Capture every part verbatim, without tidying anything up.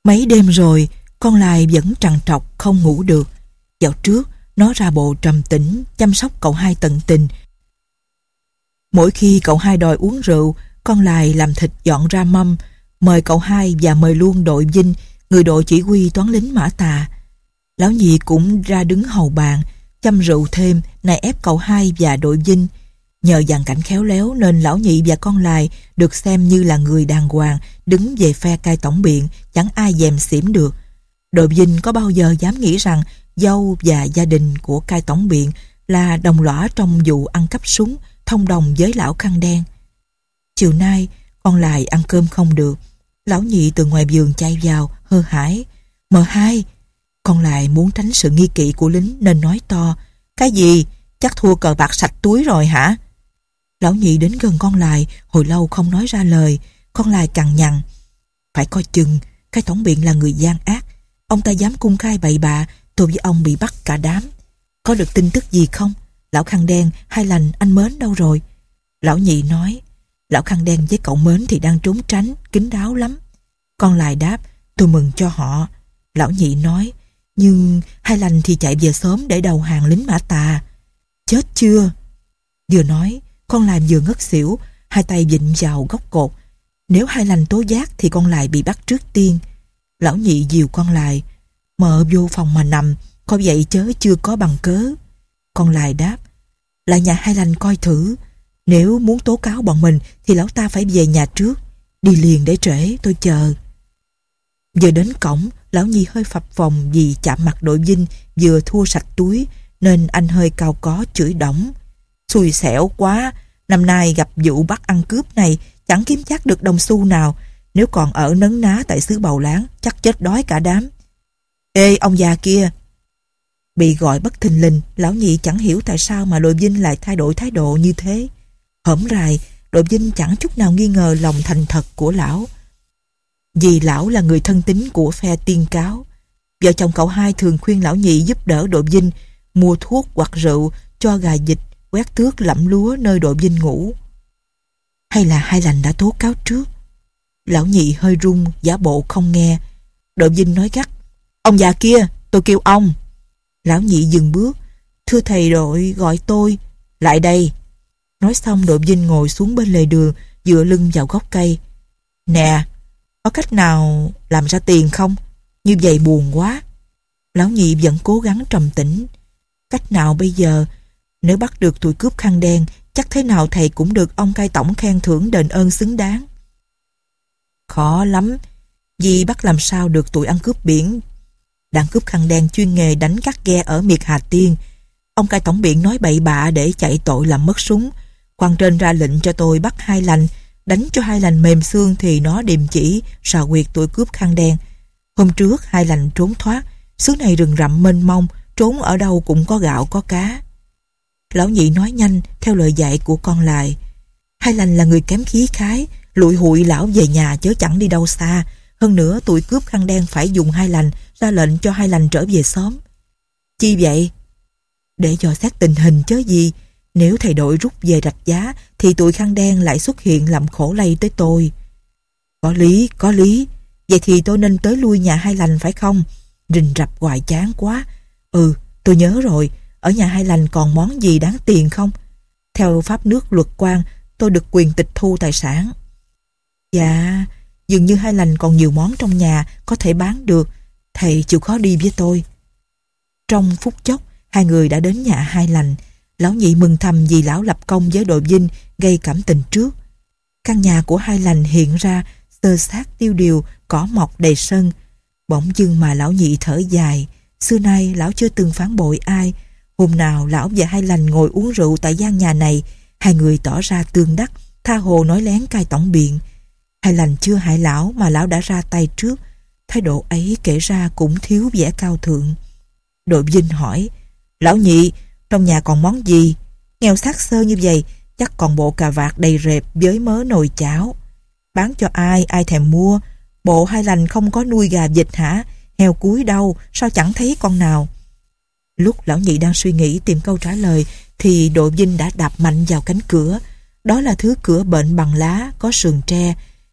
Mấy đêm rồi, con Lai vẫn trằn trọc không ngủ được. Dạo trước, nó ra bộ trầm tĩnh, chăm sóc cậu hai tận tình. Mỗi khi cậu hai đòi uống rượu, con Lai làm thịt dọn ra mâm, mời cậu hai và mời luôn đội Vinh, người đội chỉ huy toán lính Mã Tà. Lão nhị cũng ra đứng hầu bàn, chăm rượu thêm, nài ép cậu hai và đội Vinh. Nhờ dàn cảnh khéo léo nên lão nhị và con Lai được xem như là người đàng hoàng, đứng về phe cai tổng biện, chẳng ai dèm xỉm được. Đội Vinh có bao giờ dám nghĩ rằng dâu và gia đình của cai tổng biện là đồng lõa trong vụ ăn cắp súng, thông đồng với lão khăn đen. Chiều nay, con Lai ăn cơm không được. Lão nhị từ ngoài vườn chạy vào, hơ hãi. Mờ hai, con Lai muốn tránh sự nghi kỵ của lính nên nói to. Cái gì? Chắc thua cờ bạc sạch túi rồi hả? Lão nhị đến gần con Lai, hồi lâu không nói ra lời. Con Lai cằn nhằn. Phải coi chừng, cái tổng biện là người gian ác. Ông ta dám cung khai bậy bạ, tôi với ông bị bắt cả đám. Có được tin tức gì không? Lão khăn đen, Hai Lành, anh Mến đâu rồi? Lão nhị nói. Lão khăn đen với cậu Mến thì đang trốn tránh, kín đáo lắm. Con Lai đáp, tôi mừng cho họ. Lão nhị nói, nhưng Hai Lành thì chạy về sớm để đầu hàng lính Mã Tà. Chết chưa? Vừa nói, con Lai vừa ngất xỉu, hai tay vịn vào góc cột. Nếu Hai Lành tố giác thì con Lai bị bắt trước tiên. Lão nhị dìu con Lai, mợ vô phòng mà nằm, có vậy chớ chưa có bằng cớ. Con Lai đáp, là nhà Hai Lành coi thử. Nếu muốn tố cáo bọn mình thì lão ta phải về nhà trước. Đi liền để trễ, tôi chờ. Giờ đến cổng, lão nhị hơi phập phồng vì chạm mặt đội Vinh vừa thua sạch túi, nên anh hơi cao có chửi đổng. Xui xẻo quá, năm nay gặp vụ bắt ăn cướp này chẳng kiếm chắc được đồng xu nào. Nếu còn ở nấn ná tại xứ Bầu Láng chắc chết đói cả đám. Ê ông già kia! Bị gọi bất thình lình, lão nhị chẳng hiểu tại sao mà đội Vinh lại thay đổi thái độ như thế. Hổm rày, đội Vinh chẳng chút nào nghi ngờ lòng thành thật của lão. Vì lão là người thân tín của phe Tiên Cáo. Vợ chồng cậu hai thường khuyên lão nhị giúp đỡ đội Vinh mua thuốc hoặc rượu cho gà vịt, quét tước lẫm lúa nơi đội Vinh ngủ. Hay là Hai Lành đã tố cáo trước? Lão nhị hơi run, giả bộ không nghe. Đội Vinh nói gắt, ông già kia, tôi kêu ông. Lão nhị dừng bước, thưa thầy đội gọi tôi. Lại đây. Nói xong đội Vinh ngồi xuống bên lề đường, dựa lưng vào gốc cây. Nè, có cách nào làm ra tiền không? Như vậy buồn quá. Lão nhị vẫn cố gắng trầm tĩnh. Cách nào bây giờ? Nếu bắt được tụi cướp khăn đen, chắc thế nào thầy cũng được ông cai tổng khen thưởng đền ơn xứng đáng. Khó lắm, vì bắt làm sao được tụi ăn cướp biển. Đàn cướp khăn đen chuyên nghề đánh cắt ghe ở miệt Hà Tiên. Ông cai tổng biện nói bậy bạ để chạy tội làm mất súng. Quan trên ra lệnh cho tôi bắt Hai Lành, đánh cho Hai Lành mềm xương thì nó điềm chỉ sò quyệt tụi cướp khăn đen. Hôm trước Hai Lành trốn thoát, xứ này rừng rậm mênh mông, trốn ở đâu cũng có gạo có cá. Lão nhị nói nhanh theo lời dạy của con Lai. Hai Lành là người kém khí khái, lụi hụi lão về nhà chớ chẳng đi đâu xa. Hơn nữa tụi cướp khăn đen phải dùng Hai Lành ra lệnh cho Hai Lành trở về sớm. Chi vậy? Để dò xét tình hình chớ gì. Nếu thầy đội rút về Rạch Giá thì tụi khăn đen lại xuất hiện làm khổ lây tới tôi. Có lý, có lý. Vậy thì tôi nên tới lui nhà Hai Lành phải không? Rình rập hoài chán quá. Ừ, tôi nhớ rồi. Ở nhà Hai Lành còn món gì đáng tiền không? Theo pháp nước luật quan, tôi được quyền tịch thu tài sản. Dạ, dường như Hai Lành còn nhiều món trong nhà có thể bán được. Thầy chịu khó đi với tôi. Trong phút chốc, hai người đã đến nhà Hai Lành. Lão nhị mừng thầm vì lão lập công với đội Vinh gây cảm tình trước. Căn nhà của Hai Lành hiện ra xơ xác tiêu điều, cỏ mọc đầy sân. Bỗng dưng mà lão nhị thở dài. Xưa nay lão chưa từng phản bội ai. Hôm nào lão và Hai Lành ngồi uống rượu tại gian nhà này, hai người tỏ ra tương đắc, tha hồ nói lén cai tổng biện. Hai Lành chưa hại lão mà lão đã ra tay trước. Thái độ ấy kể ra cũng thiếu vẻ cao thượng. Đội Vinh hỏi, lão nhị, trong nhà còn món gì? Nghèo xác xơ như vậy, chắc còn bộ cà vạt đầy rệp với mớ nồi cháo. Bán cho ai, ai thèm mua? Bộ Hai Lành không có nuôi gà vịt hả? Heo cúi đâu, sao chẳng thấy con nào? Lúc lão nhị đang suy nghĩ tìm câu trả lời thì đội Vinh đã đạp mạnh vào cánh cửa. Đó là thứ cửa bệnh bằng lá, có sườn tre.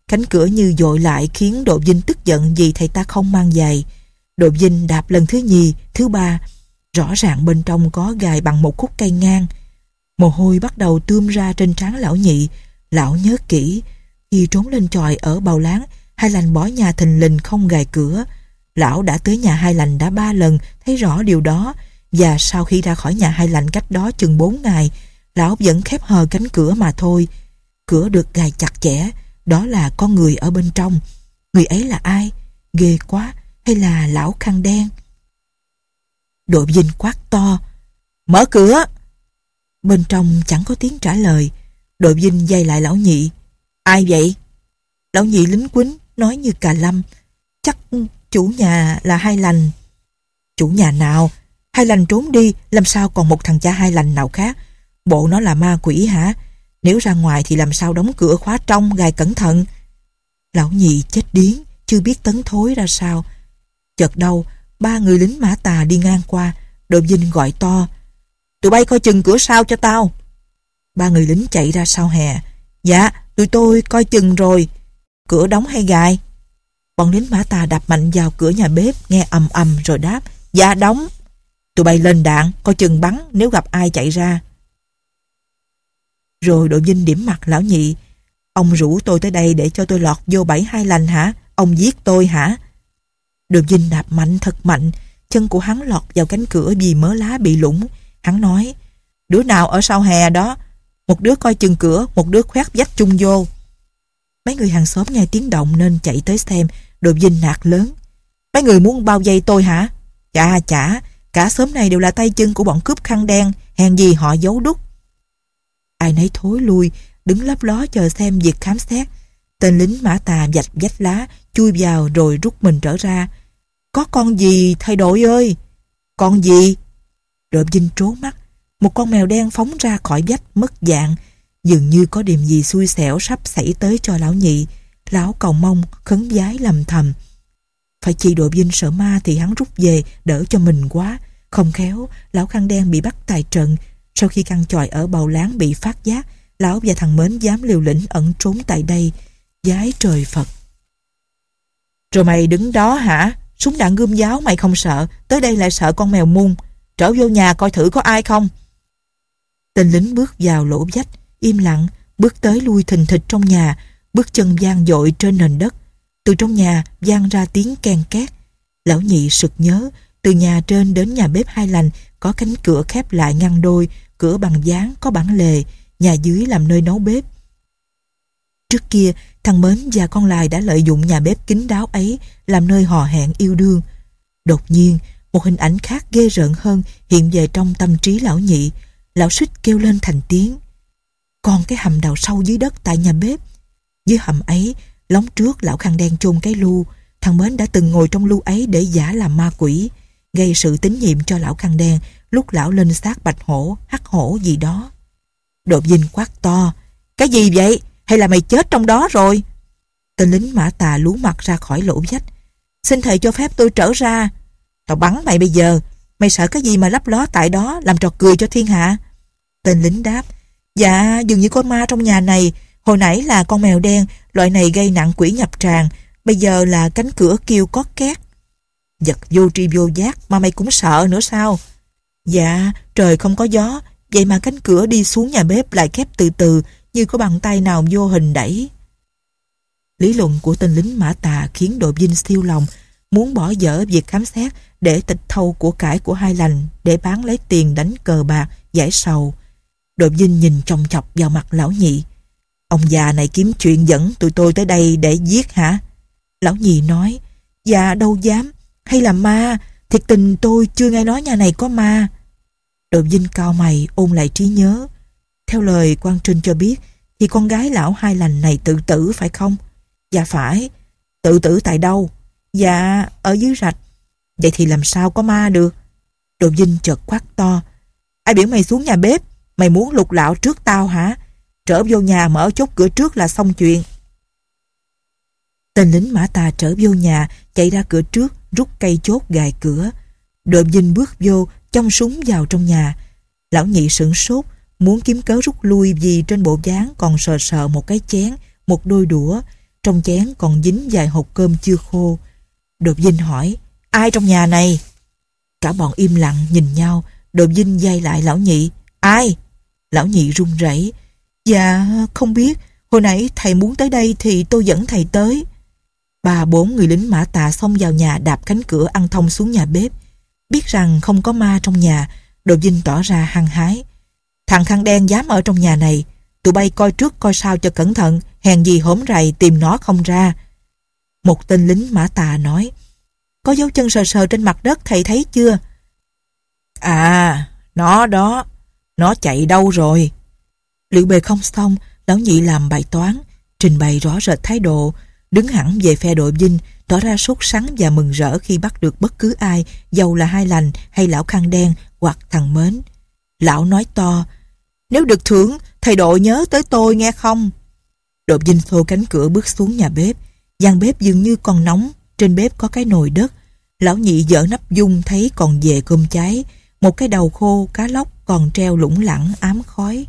Cánh cửa như dội lại khiến Độ Vinh tức giận vì thầy ta không mang giày. Độ Vinh đạp lần thứ nhì, thứ ba. Rõ ràng bên trong có gài bằng một khúc cây ngang. Mồ hôi bắt đầu tươm ra trên trán lão nhị. Lão nhớ kỹ, khi trốn lên chòi ở Bào Láng, Hai Lành bỏ nhà thình lình không gài cửa. Lão đã tới nhà Hai Lành đã ba lần, thấy rõ điều đó. Và sau khi ra khỏi nhà Hai Lành cách đó chừng bốn ngày, lão vẫn khép hờ cánh cửa mà thôi. Cửa được gài chặt chẽ, đó là con người ở bên trong. Người ấy là ai? Ghê quá! Hay là lão khăn đen? Độ Vinh quát to: "Mở cửa!" Bên trong chẳng có tiếng trả lời. Độ Vinh giày lại lão nhị: "Ai vậy?" Lão nhị lính quýnh nói như cà lâm: "Chắc chủ nhà là Hai Lành." "Chủ nhà nào? Hai Lành trốn đi, làm sao còn một thằng cha Hai Lành nào khác? Bộ nó là ma quỷ hả? Nếu ra ngoài thì làm sao đóng cửa khóa trong, gài cẩn thận?" Lão nhị chết điếng, chưa biết tấn thối ra sao. Chợt đâu ba người lính Mã Tà đi ngang qua. Độ Vinh gọi to: "Tụi bay coi chừng cửa sau cho tao." Ba người lính chạy ra sau hè. "Dạ, tụi tôi coi chừng rồi." "Cửa đóng hay gài?" Bọn lính Mã Tà đập mạnh vào cửa nhà bếp, nghe ầm ầm rồi đáp: "Dạ đóng." "Tụi bay lên đạn, coi chừng bắn nếu gặp ai chạy ra." Rồi Độ Vinh điểm mặt lão nhị: "Ông rủ tôi tới đây để cho tôi lọt vô bẫy Hai Lành hả? Ông giết tôi hả?" Độ Vinh đạp mạnh thật mạnh, chân của hắn lọt vào cánh cửa vì mớ lá bị lủng. Hắn nói: "Đứa nào ở sau hè đó? Một đứa coi chừng cửa, một đứa khoét vách chung vô." Mấy người hàng xóm nghe tiếng động nên chạy tới xem. Độ Vinh nạt lớn: "Mấy người muốn bao vây tôi hả? Chà chả, cả xóm này đều là tay chân của bọn cướp khăn đen, hèn gì họ giấu đúc." Ai nấy thối lui, đứng lấp ló chờ xem việc khám xét. Tên lính Mã Tà vạch vách lá, chui vào rồi rút mình trở ra. "Có con gì thầy đội ơi?" "Con gì?" Độ Vinh trố mắt. Một con mèo đen phóng ra khỏi vách mất dạng. Dường như có điểm gì xui xẻo sắp xảy tới cho lão nhị. Lão cầu mong khấn vái lầm thầm. Phải chi Độ Vinh sợ ma thì hắn rút về đỡ cho mình quá. Không khéo lão khăn đen bị bắt tại trận. Sau khi căn chòi ở Bào Láng bị phát giác, lão và thằng Mến dám liều lĩnh ẩn trốn tại đây. Vái trời Phật. "Rồi mày đứng đó hả? Súng đạn gươm giáo mày không sợ, tới đây lại sợ con mèo mung. Trở vô nhà coi thử có ai không." Tên lính bước vào lỗ vách, im lặng, bước tới lui thình thịch trong nhà, bước chân vang dội trên nền đất. Từ trong nhà vang ra tiếng ken két. Lão nhị sực nhớ, từ nhà trên đến nhà bếp Hai Lành có cánh cửa khép lại ngăn đôi, cửa bằng ván có bản lề, nhà dưới làm nơi nấu bếp. Trước kia, thằng Mến và con Lài đã lợi dụng nhà bếp kín đáo ấy làm nơi hò hẹn yêu đương. Đột nhiên, một hình ảnh khác ghê rợn hơn hiện về trong tâm trí lão nhị. Lão suýt kêu lên thành tiếng. Còn cái hầm đào sâu dưới đất tại nhà bếp. Dưới hầm ấy, lóng trước lão khăn đen chôn cái lu. Thằng Mến đã từng ngồi trong lu ấy để giả làm ma quỷ, gây sự tín nhiệm cho lão khăn đen lúc lão lên xác bạch hổ, hắc hổ gì đó. Độ Vinh quát to: "Cái gì vậy? Hay là mày chết trong đó rồi?" Tên lính Mã Tà lú mặt ra khỏi lỗ vách. "Xin thầy cho phép tôi trở ra." "Tao bắn mày bây giờ. Mày sợ cái gì mà lấp ló tại đó làm trò cười cho thiên hạ?" Tên lính đáp: "Dạ, dường như con ma trong nhà này. Hồi nãy là con mèo đen, loại này gây nặng quỷ nhập tràng. Bây giờ là cánh cửa kêu có két." "Vật vô tri vô giác mà mày cũng sợ nữa sao?" "Dạ, trời không có gió, vậy mà cánh cửa đi xuống nhà bếp lại khép từ từ như có bàn tay nào vô hình đẩy." Lý luận của tên lính Mã Tà khiến Độ Vinh siêu lòng, muốn bỏ dở việc khám xét để tịch thâu của cải của Hai Lành để bán lấy tiền đánh cờ bạc, giải sầu. Độ Vinh nhìn chòng chọc vào mặt lão nhị. "Ông già này kiếm chuyện dẫn tụi tôi tới đây để giết hả?" Lão nhị nói: "Dạ đâu dám, hay là ma? Thiệt tình tôi chưa nghe nói nhà này có ma." Độ Vinh cau mày ôn lại trí nhớ. Theo lời quan trinh cho biết thì con gái lão Hai Lành này tự tử phải không? Dạ phải. Tự tử tại đâu? Dạ ở dưới rạch. Vậy thì làm sao có ma được? Độ Vinh chợt quát to: "Ai biểu mày xuống nhà bếp? Mày muốn lục lạo trước tao hả? Trở vô nhà mở chốt cửa trước là xong chuyện." Tên lính Mã Tà trở vô nhà, chạy ra cửa trước, rút cây chốt gài cửa. Độ Vinh bước vô, chông súng vào trong nhà. Lão nhị sửng sốt, muốn kiếm cớ rút lui vì trên bộ ván còn sờ sờ một cái chén, một đôi đũa. trong chén còn dính vài hộp cơm chưa khô. Đột Vinh hỏi, ai trong nhà này? Cả bọn im lặng nhìn nhau. Đột Vinh giây lại lão Nhị, ai? Lão Nhị run rẩy, dạ không biết, hồi nãy thầy muốn tới đây thì tôi dẫn thầy tới. Ba bốn người lính Mã Tà xông vào nhà, đạp cánh cửa ăn thông xuống nhà bếp. Biết rằng không có ma trong nhà, Đột Vinh tỏ ra hăng hái. Thằng khăn đen dám ở trong nhà này, tụi bay coi trước coi sao cho cẩn thận, hèn gì hổm rày tìm nó không ra. Một tên lính Mã Tà nói, có dấu chân sờ sờ trên mặt đất, thầy thấy chưa? À, nó đó, nó chạy đâu rồi? Liệu bề không xong, lão Nhị làm bài toán, trình bày rõ rệt thái độ, đứng hẳn về phe Đội Vinh, tỏ ra sốt sắng và mừng rỡ khi bắt được bất cứ ai, dầu là Hai Lành hay lão khăn đen hoặc thằng Mến. Lão nói to, nếu được thưởng, thầy Đội nhớ tới tôi nghe không? Đội Vinh xô cánh cửa bước xuống nhà bếp. Gian bếp dường như còn nóng, trên bếp có cái nồi đất. Lão Nhị dở nắp dung thấy còn về cơm cháy, một cái đầu khô cá lóc còn treo lủng lẳng ám khói.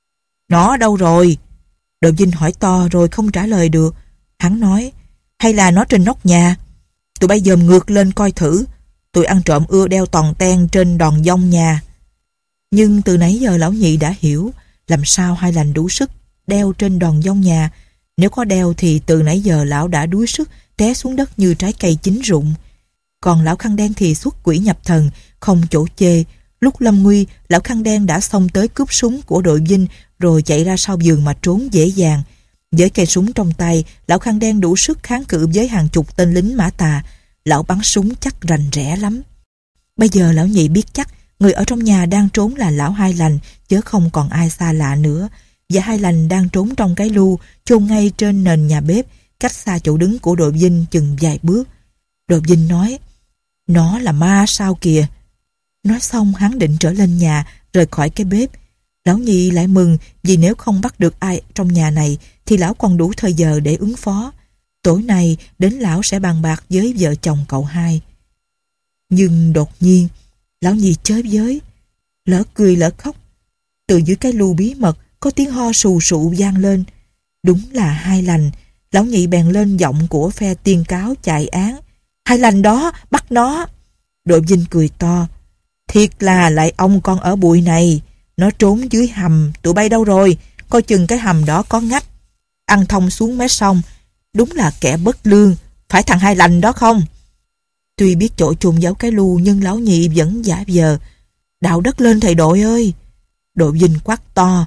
Nó đâu rồi? Đội Vinh hỏi to rồi không trả lời được. Hắn nói, hay là nó trên nóc nhà? Tụi bay dòm ngược lên coi thử. Tụi ăn trộm ưa đeo tòn ten trên đòn dông nhà. Nhưng từ nãy giờ lão Nhị đã hiểu, làm sao Hai Lành đủ sức đeo trên đòn dông nhà. Nếu có đeo thì từ nãy giờ lão đã đuối sức té xuống đất như trái cây chín rụng. Còn lão khăn đen thì xuất quỷ nhập thần, không chỗ chê. Lúc lâm nguy, lão khăn đen đã xông tới cướp súng của Đội Vinh rồi chạy ra sau giường mà trốn dễ dàng. Với cây súng trong tay, lão khăn đen đủ sức kháng cự với hàng chục tên lính Mã Tà. Lão bắn súng chắc rành rẽ lắm. Bây giờ lão Nhị biết chắc người ở trong nhà đang trốn là lão Hai Lành, chứ không còn ai xa lạ nữa. Và Hai Lành đang trốn trong cái lu chôn ngay trên nền nhà bếp, cách xa chỗ đứng của Đội Vinh chừng vài bước. Đội Vinh nói, nó là ma sao kìa. Nói xong hắn định trở lên nhà, rời khỏi cái bếp. Lão Nhị lại mừng vì nếu không bắt được ai trong nhà này thì lão còn đủ thời giờ để ứng phó. Tối nay đến lão sẽ bàn bạc với vợ chồng cậu Hai. Nhưng đột nhiên lão Nhị chới với, lỡ cười lỡ khóc. Từ dưới cái lu bí mật có tiếng ho sù sụ vang lên. Đúng là Hai Lành. Lão Nhị bèn lên giọng của phe tiên cáo chạy án, Hai Lành đó, bắt nó. Đội Vinh cười to, thiệt là lại ông con ở bụi này. Nó trốn dưới hầm, tụi bay đâu rồi? Coi chừng cái hầm đó có ngách. Ăn thông xuống mé sông. Đúng là kẻ bất lương. Phải thằng Hai Lành đó không? Tuy biết chỗ chôn giấu cái lu, nhưng lão Nhị vẫn giả vờ. Đào đất lên thầy Đội ơi. Đội Vinh quát to,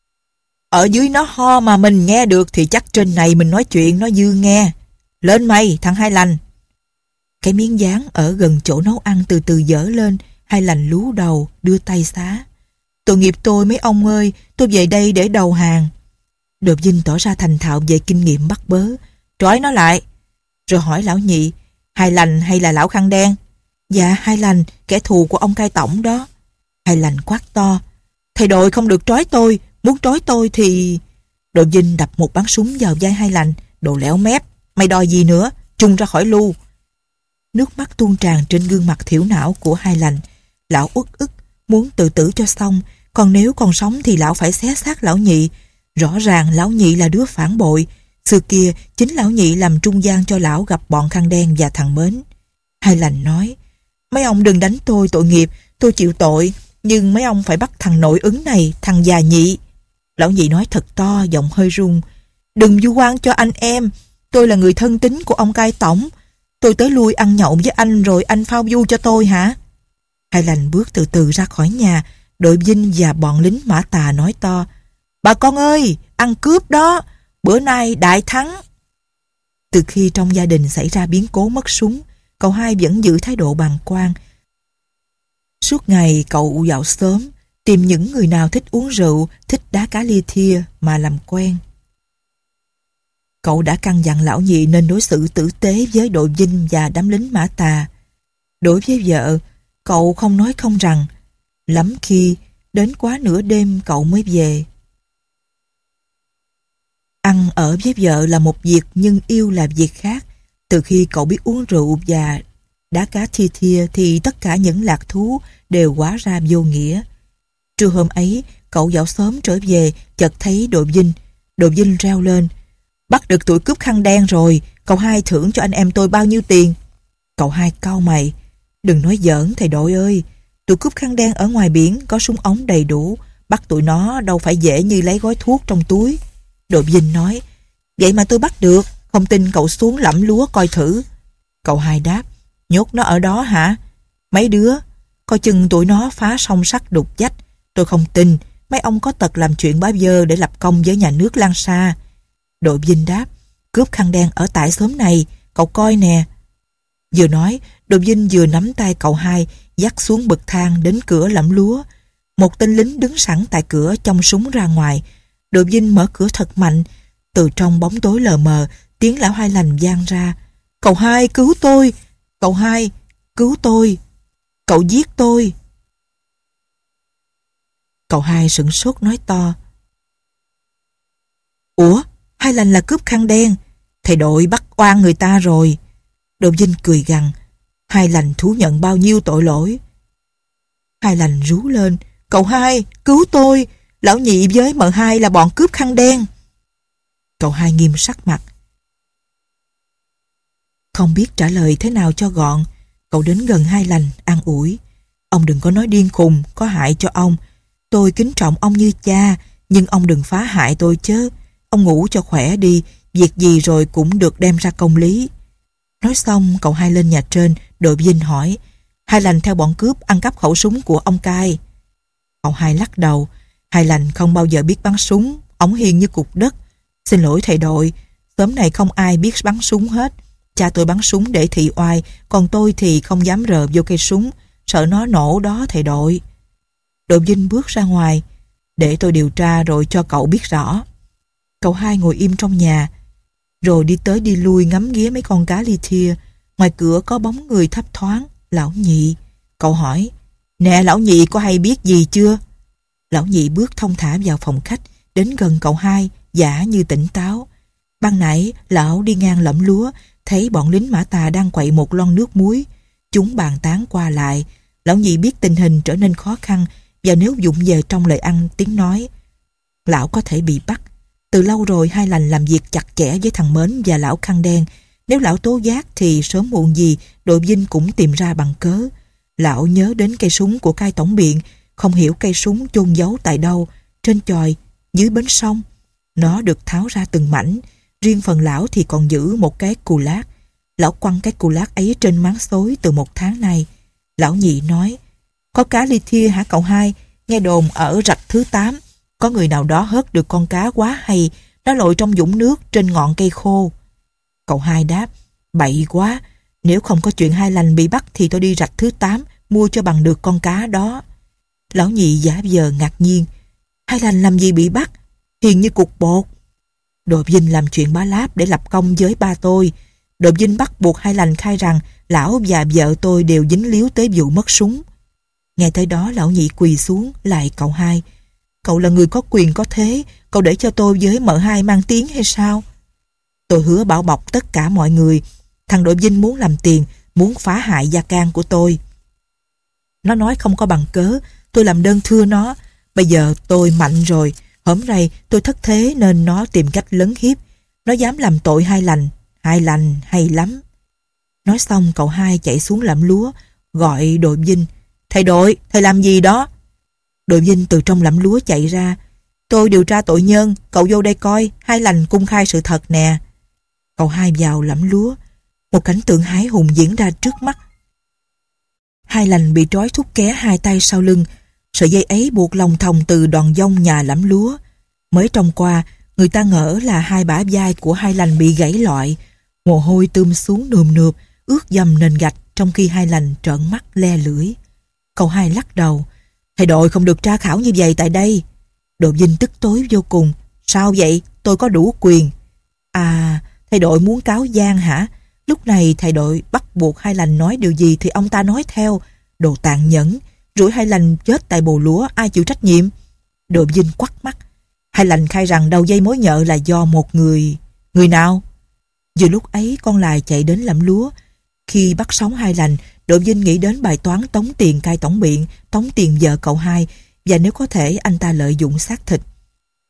ở dưới nó ho mà mình nghe được thì chắc trên này mình nói chuyện nó dư nghe. Lên mày thằng Hai Lành. Cái miếng dán ở gần chỗ nấu ăn từ từ dở lên. Hai Lành lú đầu đưa tay xá. Tội nghiệp tôi mấy ông ơi, tôi về đây để đầu hàng. Đột Vinh tỏ ra thành thạo về kinh nghiệm bắt bớ. Trói nó lại. Rồi hỏi lão Nhị, Hai Lành hay là lão khăn đen? Dạ Hai Lành, kẻ thù của ông cai tổng đó. Hai Lành quát to, thầy Đội không được trói tôi, muốn trói tôi thì... Đội Vinh đập một bắn súng vào vai Hai Lành. Đồ lẻo mép, mày đòi gì nữa? Chung ra khỏi lu. Nước mắt tuôn tràn trên gương mặt thiểu não của Hai Lành. Lão uất ức muốn tự tử cho xong, còn nếu còn sống thì lão phải xé xác lão Nhị. Rõ ràng lão Nhị là đứa phản bội. Xưa kia chính lão Nhị làm trung gian cho lão gặp bọn khăn đen và thằng Mến. Hai Lành nói, mấy ông đừng đánh tôi tội nghiệp, tôi chịu tội, nhưng mấy ông phải bắt thằng nội ứng này, thằng già Nhị. Lão Nhị nói thật to, giọng hơi run, đừng vu oan cho anh em, tôi là người thân tín của ông cai tổng. Tôi tới lui ăn nhậu với anh rồi anh phao vu cho tôi hả? Hai Lành bước từ từ ra khỏi nhà. Đội Vinh và bọn lính Mã Tà nói to, bà con ơi, ăn cướp đó, bữa nay đại thắng. Từ khi trong gia đình xảy ra biến cố mất súng, cậu Hai vẫn giữ thái độ bàng quan. Suốt ngày cậu dạo sớm, tìm những người nào thích uống rượu, thích đá cá lia thia mà làm quen. Cậu đã căn dặn lão Nhị nên đối xử tử tế với Đội Vinh và đám lính Mã Tà. Đối với vợ, cậu không nói không rằng, lắm khi đến quá nửa đêm cậu mới về. Ăn ở với vợ là một việc nhưng yêu là việc khác. Từ khi cậu biết uống rượu và đá cá thia thia thì tất cả những lạc thú đều hóa ra vô nghĩa. Trưa hôm ấy, cậu dạo sớm trở về, chợt thấy Đội Vinh. Đội Vinh reo lên, Bắt được tụi cướp khăn đen rồi, cậu hai thưởng cho anh em tôi bao nhiêu tiền? Cậu hai cau mày. Đừng nói giỡn thầy đội ơi. Tụi cướp khăn đen ở ngoài biển có súng ống đầy đủ. Bắt tụi nó đâu phải dễ như lấy gói thuốc trong túi. Đội Vinh nói. Vậy mà tôi bắt được. Không tin cậu xuống lẫm lúa coi thử. Cậu hai đáp. Nhốt nó ở đó hả? Mấy đứa, coi chừng tụi nó phá song sắt đục vách. Tôi không tin. Mấy ông có tật làm chuyện bá dơ để lập công với nhà nước Lan Sa. Đội Vinh đáp. Cướp khăn đen ở tại xóm này. Cậu coi nè. Vừa nói, Đội Vinh vừa nắm tay cậu hai dắt xuống bậc thang đến cửa lẫm lúa. Một tên lính đứng sẵn tại cửa chông súng ra ngoài. Đội Vinh mở cửa thật mạnh. Từ trong bóng tối lờ mờ, tiếng lão Hai Lành vang ra. Cậu hai cứu tôi! Cậu hai cứu tôi! Cậu giết tôi! Cậu hai sửng sốt nói to. Ủa? Hai Lành là cướp khăn đen. Thầy đội bắt oan người ta rồi. Đội Vinh cười gằn. Hai Lành thú nhận bao nhiêu tội lỗi. Hai Lành rú lên. Cậu hai cứu tôi! Lão nhị với mợ hai là bọn cướp khăn đen. Cậu hai nghiêm sắc mặt. Không biết trả lời thế nào cho gọn. Cậu đến gần Hai Lành an ủi. Ông đừng có nói điên khùng, có hại cho ông. Tôi kính trọng ông như cha, nhưng ông đừng phá hại tôi chứ. Ông ngủ cho khỏe đi, việc gì rồi cũng được đem ra công lý. Nói xong cậu hai lên nhà trên. Đội Vinh hỏi. Hai Lành theo bọn cướp ăn cắp khẩu súng của ông cai. Cậu hai lắc đầu. Hai Lành không bao giờ biết bắn súng. Ổng hiền như cục đất. Xin lỗi thầy đội, xóm này không ai biết bắn súng hết. Cha tôi bắn súng để thị oai, còn tôi thì không dám rờ vô cây súng, sợ nó nổ đó thầy đội. Đội Vinh bước ra ngoài. Để tôi điều tra rồi cho cậu biết rõ. Cậu hai ngồi im trong nhà, rồi đi tới đi lui ngắm nghía mấy con cá li thia. Ngoài cửa có bóng người thấp thoáng. Lão nhị. Cậu hỏi. Nè lão nhị có hay biết gì chưa? Lão nhị bước thong thả vào phòng khách, đến gần cậu hai, giả như tỉnh táo. Ban nãy lão đi ngang lẫm lúa, thấy bọn lính Mã Tà đang quậy một lon nước muối. Chúng bàn tán qua lại. Lão nhị biết tình hình trở nên khó khăn, và nếu dụng về trong lời ăn tiếng nói, lão có thể bị bắt. Từ lâu rồi Hai Lành làm việc chặt chẽ với thằng Mến và lão khăn đen. Nếu lão tố giác thì sớm muộn gì Đội Vinh cũng tìm ra bằng cớ. Lão nhớ đến cây súng của cai tổng biện, không hiểu cây súng chôn giấu tại đâu, trên chòi, dưới bến sông. Nó được tháo ra từng mảnh. Riêng phần lão thì còn giữ một cái cù lát. Lão quăng cái cù lát ấy trên máng xối từ một tháng nay. Lão nhị nói. Có cá li thia hả cậu hai? Nghe đồn ở rạch thứ tám có người nào đó hớt được con cá quá hay, nó lội trong vũng nước trên ngọn cây khô. Cậu hai đáp. Bậy quá. Nếu không có chuyện Hai Lành bị bắt thì tôi đi rạch thứ tám mua cho bằng được con cá đó. Lão nhị giả vờ ngạc nhiên. Hai Lành làm gì bị bắt? Hiền như cục bột. Đội Vinh làm chuyện bá láp để lập công với ba tôi. Đội Vinh bắt buộc Hai Lành khai rằng lão và vợ tôi đều dính líu tới vụ mất súng. Nghe tới đó lão nhị quỳ xuống lại cậu hai. Cậu là người có quyền có thế, cậu để cho tôi với mợ hai mang tiếng hay sao? Tôi hứa bảo bọc tất cả mọi người. Thằng Đội Vinh muốn làm tiền, muốn phá hại gia can của tôi. Nó nói không có bằng cớ, tôi làm đơn thưa nó. Bây giờ tôi mạnh rồi, hổm rày tôi thất thế nên nó tìm cách lấn hiếp. Nó dám làm tội Hai Lành. Hai Lành hay lắm. Nói xong cậu hai chạy xuống lẫm lúa, gọi Đội Vinh. Thầy đội, thầy làm gì đó? Đội Vinh từ trong lẫm lúa chạy ra. Tôi điều tra tội nhân, cậu vô đây coi, Hai Lành cung khai sự thật nè. Cậu hai vào lẫm lúa. Một cảnh tượng hãi hùng diễn ra trước mắt. Hai Lành bị trói thúc ké hai tay sau lưng. Sợi dây ấy buộc lòng thòng từ đòn dông nhà lẫm lúa. Mới trông qua, người ta ngỡ là hai bả vai của Hai Lành bị gãy lọi. Mồ hôi tươm xuống nườm nượp, ướt dầm nền gạch, trong khi Hai Lành trợn mắt le lưỡi. Cậu hai lắc đầu. Thầy đội không được tra khảo như vậy tại đây. Đội Vinh tức tối vô cùng. Sao vậy? Tôi có đủ quyền. À, thầy đội muốn cáo gian hả? Lúc này thầy đội bắt buộc Hai Lành nói điều gì thì ông ta nói theo. Đồ tàn nhẫn. Rủi Hai Lành chết tại bồ lúa, ai chịu trách nhiệm? Đội Vinh quắt mắt. Hai Lành khai rằng đầu dây mối nhợ là do một người. Người nào? Vừa lúc ấy con Lài chạy đến lẫm lúa. Khi bắt sống Hai Lành, Đội Vinh nghĩ đến bài toán tống tiền cai tổng biện, tống tiền vợ cậu hai, và nếu có thể anh ta lợi dụng xác thịt.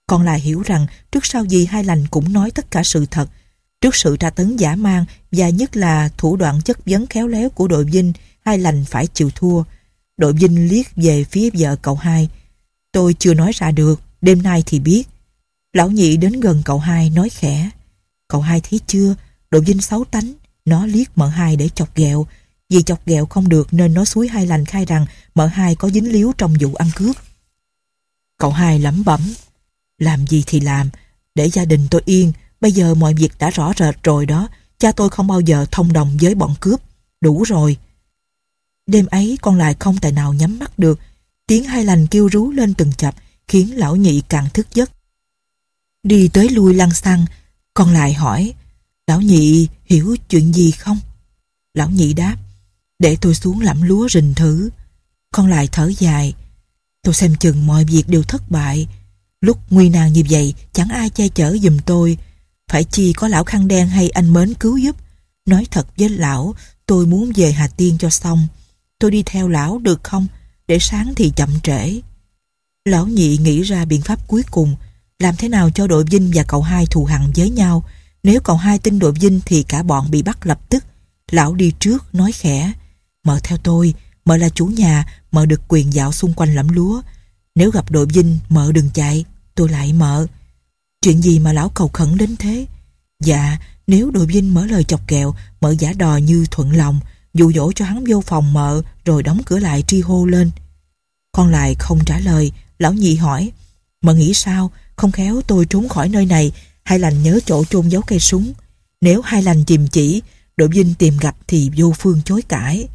Con lại hiểu rằng trước sau gì Hai Lành cũng nói tất cả sự thật. Trước sự tra tấn dã man và nhất là thủ đoạn chất vấn khéo léo của đội Vinh, Hai Lành phải chịu thua. Đội Vinh liếc về phía vợ cậu Hai. Tôi chưa nói ra được, đêm nay thì biết. Lão Nhị đến gần cậu Hai nói khẽ. Cậu Hai thấy chưa, đội Vinh xấu tánh. Nó liếc mợ Hai để chọc ghẹo. Vì chọc ghẹo không được nên nó xúi Hai Lành khai rằng mợ Hai có dính líu trong vụ ăn cướp. Cậu Hai lẩm bẩm. Làm gì thì làm, để gia đình tôi yên. Bây giờ mọi việc đã rõ rệt rồi đó. Cha tôi không bao giờ thông đồng với bọn cướp. Đủ rồi. Đêm ấy con lại không tài nào nhắm mắt được. Tiếng Hai Lành kêu rú lên từng chập khiến lão Nhị càng thức giấc. Đi tới lui lăn xăng, con lại hỏi, lão Nhị hiểu chuyện gì không? Lão Nhị đáp, để tôi xuống lẫm lúa rình thử. Con lại thở dài, tôi xem chừng mọi việc đều thất bại. Lúc nguy nan như vậy chẳng ai che chở giùm tôi. Phải chi có lão khăn đen hay anh Mến cứu giúp. Nói thật với lão, tôi muốn về Hà Tiên cho xong. Tôi đi theo lão được không? Để sáng thì chậm trễ. Lão Nhị nghĩ ra biện pháp cuối cùng. Làm thế nào cho đội Vinh và cậu Hai thù hằn với nhau? Nếu cậu Hai tin đội Vinh thì cả bọn bị bắt lập tức. Lão đi trước nói khẽ, mợ theo tôi, mợ là chủ nhà, mợ được quyền dạo xung quanh lẫm lúa. Nếu gặp đội Vinh, mợ đừng chạy, tôi lại mợ. Chuyện gì mà lão cầu khẩn đến thế? Dạ, nếu đội Vinh mở lời chọc ghẹo, mợ giả đò như thuận lòng, dụ dỗ cho hắn vô phòng mợ, rồi đóng cửa lại tri hô lên. Con lại không trả lời. Lão Nhị hỏi, mợ nghĩ sao? Không khéo tôi trốn khỏi nơi này, Hai Lành nhớ chỗ chôn giấu cây súng. Nếu Hai Lành chìm chỉ, đội Vinh tìm gặp thì vô phương chối cãi.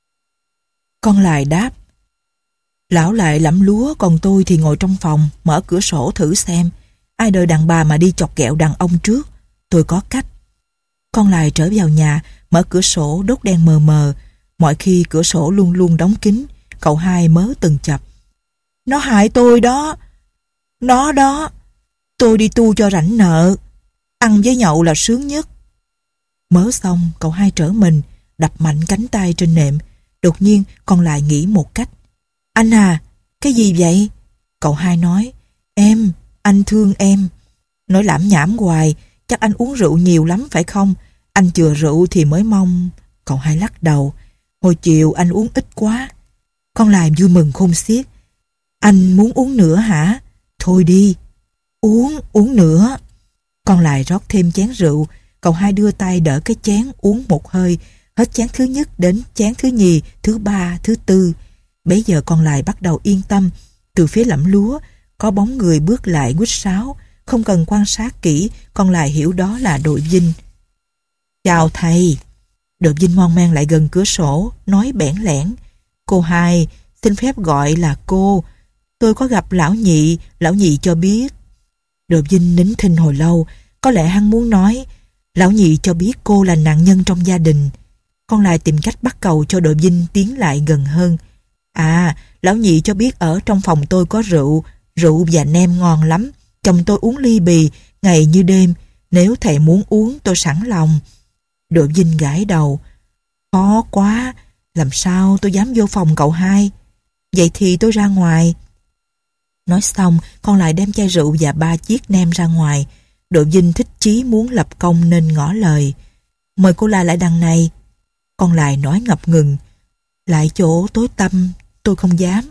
Con lại đáp, lão lại lẫm lúa, còn tôi thì ngồi trong phòng, mở cửa sổ thử xem. Ai đời đàn bà mà đi chọc ghẹo đàn ông trước. Tôi có cách. Con lại trở vào nhà, mở cửa sổ đốt đèn mờ mờ. Mọi khi cửa sổ luôn luôn đóng kín. Cậu Hai mớ từng chập. Nó hại tôi đó. Nó đó. Tôi đi tu cho rảnh nợ. Ăn với nhậu là sướng nhất. Mớ xong, cậu Hai trở mình, đập mạnh cánh tay trên nệm. Đột nhiên con lại nghĩ một cách. Anh à, cái gì vậy? Cậu Hai nói, em, anh thương em. Nói lảm nhảm hoài, chắc anh uống rượu nhiều lắm phải không? Anh chừa rượu thì mới mong. Cậu Hai lắc đầu, hồi chiều anh uống ít quá. Con lại vui mừng khôn xiết. Anh muốn uống nữa hả? Thôi đi. Uống, uống nữa. Con lại rót thêm chén rượu. Cậu Hai đưa tay đỡ cái chén uống một hơi. Hết chén thứ nhất đến chén thứ nhì, thứ ba, thứ tư. Bấy giờ con lại bắt đầu yên tâm. Từ phía lẫm lúa có bóng người bước lại huýt sáo. Không cần quan sát kỹ, con lại hiểu đó là đội Vinh. Chào thầy. Đội Vinh mon men lại gần cửa sổ, nói bẽn lẽn. Cô Hai, xin phép gọi là cô. Tôi có gặp lão Nhị, lão Nhị cho biết. Đội Vinh nín thinh hồi lâu, có lẽ hắn muốn nói, lão Nhị cho biết cô là nạn nhân trong gia đình. Con lại tìm cách bắt cầu cho đội Vinh tiến lại gần hơn. À, lão Nhị cho biết ở trong phòng tôi có rượu, rượu và nem ngon lắm. Chồng tôi uống ly bì, ngày như đêm. Nếu thầy muốn uống tôi sẵn lòng. Đội Vinh gãi đầu. Khó quá, làm sao tôi dám vô phòng cậu Hai? Vậy thì tôi ra ngoài. Nói xong, con lại đem chai rượu và ba chiếc nem ra ngoài. Đội Vinh thích chí muốn lập công nên ngỏ lời. Mời cô lại lại đằng này. Con lại nói ngập ngừng. Lại chỗ tối tăm, tôi không dám.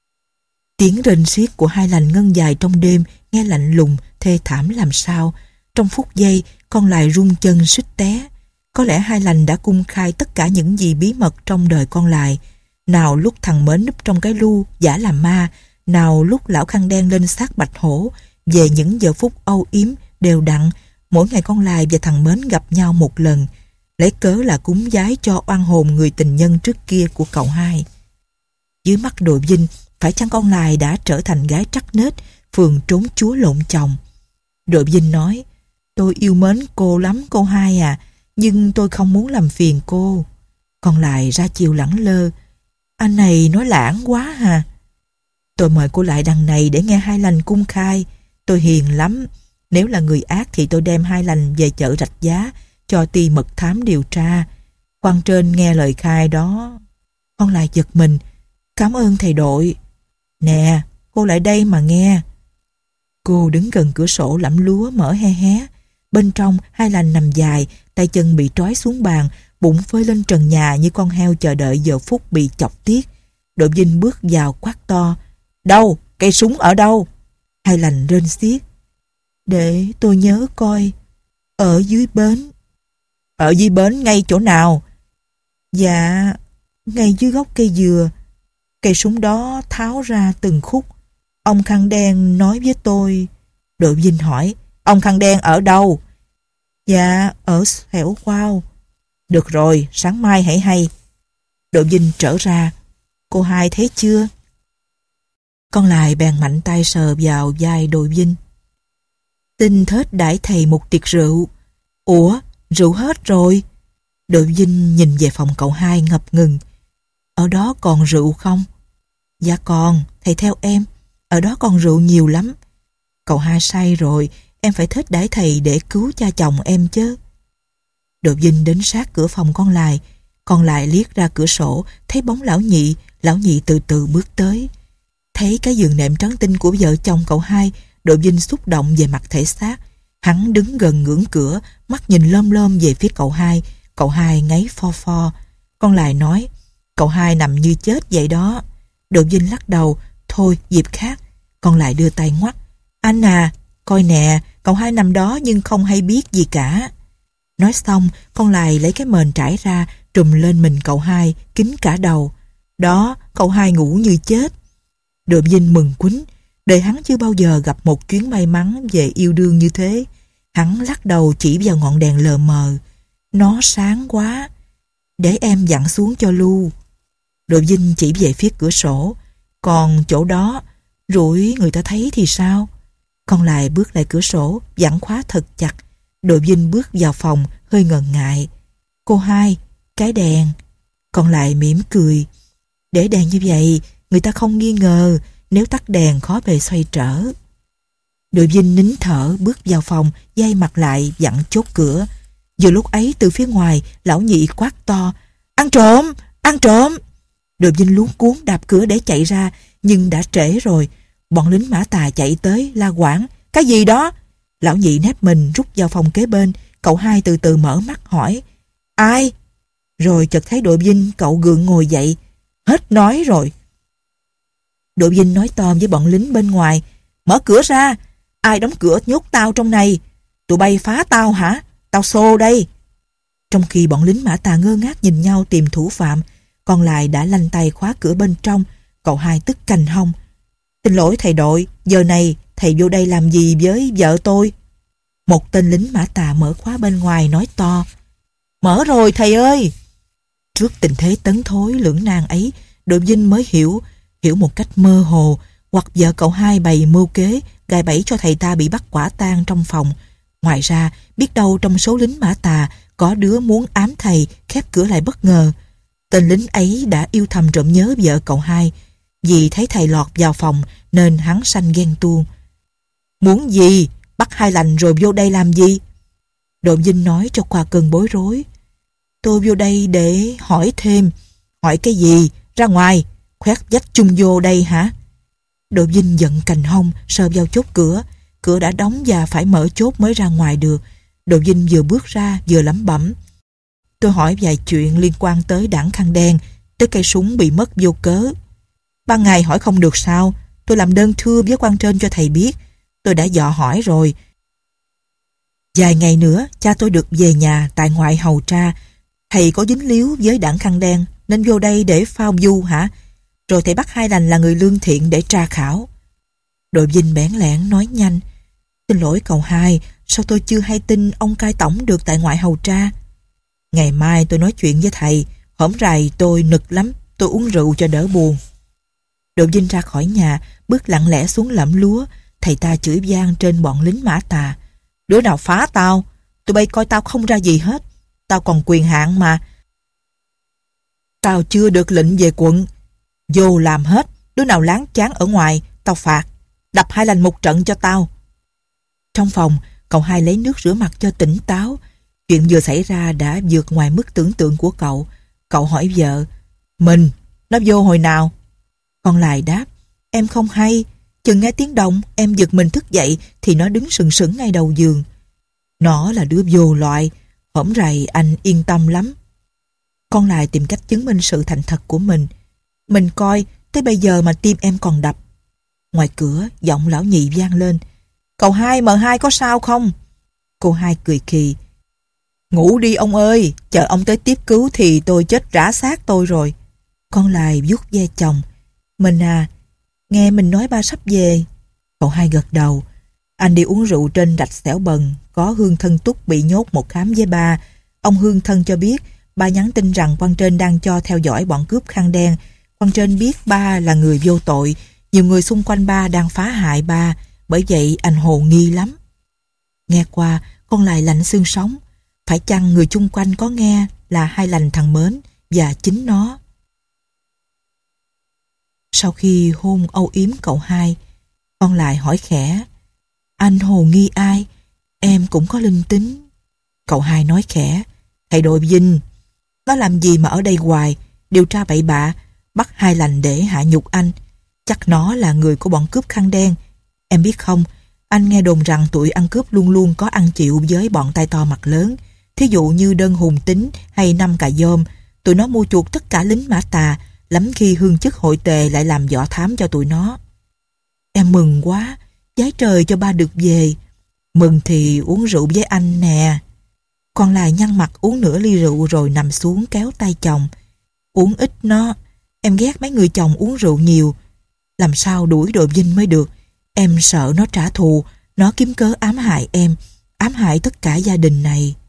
Tiếng rên xiết của Hai Lành ngân dài trong đêm, nghe lạnh lùng, thê thảm làm sao. Trong phút giây, con lại rung chân suýt té. Có lẽ Hai Lành đã cung khai tất cả những gì bí mật trong đời con lại. Nào lúc thằng Mến núp trong cái lu giả làm ma, nào lúc lão khăn đen lên xác Bạch Hổ. Về những giờ phút âu yếm đều đặn, mỗi ngày con Lại và thằng Mến gặp nhau một lần, lấy cớ là cúng vái cho oan hồn người tình nhân trước kia của cậu Hai. Dưới mắt đội Vinh, phải chăng con Lại đã trở thành gái trắc nết, phường trốn chúa lộn chồng? Đội Vinh nói, tôi yêu mến cô lắm cô Hai à, nhưng tôi không muốn làm phiền cô. Con Lại ra chiều lẳng lơ, anh này nói lãng quá hà. Tôi mời cô lại đằng này để nghe Hai Lành cung khai. Tôi hiền lắm. Nếu là người ác thì tôi đem Hai Lành về chợ Rạch Giá cho ty mật thám điều tra. Quan trên nghe lời khai đó. Con lại giật mình. Cảm ơn thầy đội. Nè, cô lại đây mà nghe. Cô đứng gần cửa sổ lẫm lúa mở hé hé. Bên trong, Hai Lành nằm dài, tay chân bị trói xuống bàn, bụng phơi lên trần nhà như con heo chờ đợi giờ phút bị chọc tiết. Đội Vinh bước vào quát to: "Đâu? Cây súng ở đâu?" Hai Lành rên xiết: "Để tôi nhớ coi. Ở dưới bến." "Ở dưới bến ngay chỗ nào?" "Dạ, ngay dưới gốc cây dừa. Cây súng đó tháo ra từng khúc. Ông khăn đen nói với tôi." Đội Vinh hỏi: "Ông khăn đen ở đâu?" "Dạ, ở xẻo khoao." "Được rồi, sáng mai hãy hay." Đội Vinh trở ra: "Cô Hai thấy chưa?" Con Lại bèn mạnh tay sờ vào vai Đội Vinh. "Xin thết đãi thầy một tiệc rượu." "Ủa, rượu hết rồi?" Đội Vinh nhìn về phòng cậu Hai ngập ngừng. "Ở đó còn rượu không?" "Dạ còn, thầy theo em. Ở đó còn rượu nhiều lắm." "Cậu Hai say rồi, em phải thết đãi thầy để cứu cha chồng em chứ." Đội Vinh đến sát cửa phòng con Lại. Con Lại liếc ra cửa sổ, thấy bóng lão nhị. Lão nhị từ từ bước tới. Thấy cái giường nệm trắng tinh của vợ chồng cậu Hai, Đội Vinh xúc động về mặt thể xác. Hắn đứng gần ngưỡng cửa, mắt nhìn lơm lơm về phía cậu Hai. Cậu Hai ngáy pho pho. Con Lại nói: "Cậu Hai nằm như chết vậy đó." Đội Vinh lắc đầu: "Thôi, dịp khác." Con Lại đưa tay ngoắt: "Anh à, coi nè, cậu Hai nằm đó nhưng không hay biết gì cả." Nói xong, con Lại lấy cái mền trải ra, trùm lên mình cậu Hai, kín cả đầu. "Đó, cậu Hai ngủ như chết." Đội Vinh mừng quýnh. Đời hắn chưa bao giờ gặp một chuyến may mắn về yêu đương như thế. Hắn lắc đầu chỉ vào ngọn đèn lờ mờ. "Nó sáng quá. Để em dặn xuống cho Lu." Đội Vinh chỉ về phía cửa sổ. "Còn chỗ đó, rủi người ta thấy thì sao?" Con Lại bước lại cửa sổ, vặn khóa thật chặt. Đội Vinh bước vào phòng, hơi ngần ngại. "Cô Hai, cái đèn." Con Lại mỉm cười: "Để đèn như vậy, người ta không nghi ngờ. Nếu tắt đèn khó bề xoay trở." Đội Vinh nín thở bước vào phòng, day mặt lại vặn chốt cửa. Vừa lúc ấy từ phía ngoài, lão nhị quát to: "Ăn trộm! Ăn trộm!" Đội Vinh luống cuống đạp cửa để chạy ra, nhưng đã trễ rồi. Bọn lính Mã Tà chạy tới la quảng: "Cái gì đó?" Lão nhị nép mình rút vào phòng kế bên. Cậu Hai từ từ mở mắt hỏi: "Ai?" Rồi chợt thấy Đội Vinh, cậu gượng ngồi dậy: "Hết nói rồi." Đội Vinh nói to với bọn lính bên ngoài: "Mở cửa ra! Ai đóng cửa nhốt tao trong này? Tụi bay phá tao hả? Tao xô đây!" Trong khi bọn lính Mã Tà ngơ ngác nhìn nhau tìm thủ phạm, Con Lại đã lanh tay khóa cửa bên trong. Cậu Hai tức cành hông: "Xin lỗi thầy đội, giờ này thầy vô đây làm gì với vợ tôi?" Một tên lính Mã Tà mở khóa bên ngoài nói to: "Mở rồi thầy ơi!" Trước tình thế tấn thối lưỡng nan ấy, Đội Vinh mới hiểu, hiểu một cách mơ hồ, hoặc vợ cậu Hai bày mưu kế, gài bẫy cho thầy ta bị bắt quả tang trong phòng. Ngoài ra, biết đâu trong số lính Mã Tà có đứa muốn ám thầy, khép cửa lại bất ngờ. Tên lính ấy đã yêu thầm trộm nhớ vợ cậu Hai. Vì thấy thầy lọt vào phòng nên hắn sanh ghen tuông. "Muốn gì? Bắt Hai Lành rồi vô đây làm gì?" Đội Vinh nói cho qua cơn bối rối: "Tôi vô đây để hỏi thêm." "Hỏi cái gì? Ra ngoài, khoét vách chung vô đây hả?" Đội Vinh giận cành hông, sờ vào chốt cửa. Cửa đã đóng và phải mở chốt mới ra ngoài được. Đội Vinh vừa bước ra vừa lẩm bẩm: "Tôi hỏi vài chuyện liên quan tới đảng khăn đen, tới cây súng bị mất vô cớ. Ban ngày hỏi không được sao? Tôi làm đơn thưa với quan trên cho thầy biết. Tôi đã dò hỏi rồi. Vài ngày nữa cha tôi được về nhà tại ngoại hầu tra. Thầy có dính líu với đảng khăn đen nên vô đây để phao du hả? Rồi thầy bắt Hai Lành là người lương thiện để tra khảo." Đội Vinh bẽn lẽn nói nhanh: "Xin lỗi cậu Hai, sao tôi chưa hay tin ông cai tổng được tại ngoại hầu tra? Ngày mai tôi nói chuyện với thầy. Hổm rày tôi nực lắm, tôi uống rượu cho đỡ buồn." Đội Vinh ra khỏi nhà, bước lặng lẽ xuống lẫm lúa. Thầy ta chửi vang trên bọn lính Mã Tà: "Đứa nào phá tao? Tụi bay coi tao không ra gì hết. Tao còn quyền hạn mà. Tao chưa được lệnh về quận. Vô làm hết. Đứa nào láng chán ở ngoài, tao phạt. Đập Hai Lành một trận cho tao." Trong phòng, cậu Hai lấy nước rửa mặt cho tỉnh táo. Chuyện vừa xảy ra đã vượt ngoài mức tưởng tượng của cậu. Cậu hỏi vợ: "Mình, nó vô hồi nào?" Con Lại đáp: "Em không hay. chừng nghe tiếng động, em giật mình thức dậy thì nó đứng sừng sững ngay đầu giường. Nó là đứa vô loại, hổm rày anh yên tâm lắm. Con lại tìm cách chứng minh sự thành thật của mình. Mình coi, tới bây giờ mà tim em còn đập. Ngoài cửa, giọng lão nhị vang lên. Cậu hai, mờ hai có sao không? Cô hai cười khì. Ngủ đi ông ơi, chờ ông tới tiếp cứu thì tôi chết rã xác tôi rồi. Con lại vuốt ve chồng. Mình à, nghe mình nói ba sắp về. Cậu hai gật đầu. Anh đi uống rượu trên rạch Xẻo Bần, có Hương Thân Túc bị nhốt một khám với ba. Ông Hương Thân cho biết, ba nhắn tin rằng quan trên đang cho theo dõi bọn cướp khăn đen. Quan trên biết ba là người vô tội, nhiều người xung quanh ba đang phá hại ba, bởi vậy anh hồ nghi lắm. Nghe qua, con lại lạnh xương sống. Phải chăng người chung quanh có nghe là hai lành thằng Mến và chính nó? Sau khi hôn âu yếm cậu hai, con lại hỏi khẽ. Anh hồ nghi ai? Em cũng có linh tính. Cậu hai nói khẽ. Thầy đội Vinh. Nó làm gì mà ở đây hoài, điều tra bậy bạ, bắt hai lành để hạ nhục anh. Chắc nó là người của bọn cướp khăn đen. Em biết không, anh nghe đồn rằng tụi ăn cướp luôn luôn có ăn chịu với bọn tay to mặt lớn. Thí dụ như Đơn Hùng Tính hay Năm Cà Dôm, tụi nó mua chuộc tất cả lính Mã Tà, lắm khi hương chức hội tề lại làm võ thám cho tụi nó. Em mừng quá, giái trời cho ba được về. Mừng thì uống rượu với anh nè. Con lại nhăn mặt uống nửa ly rượu rồi nằm xuống kéo tay chồng. Uống ít nó, em ghét mấy người chồng uống rượu nhiều. Làm sao đuổi đội Vinh mới được. Em sợ nó trả thù, nó kiếm cớ ám hại em, ám hại tất cả gia đình này.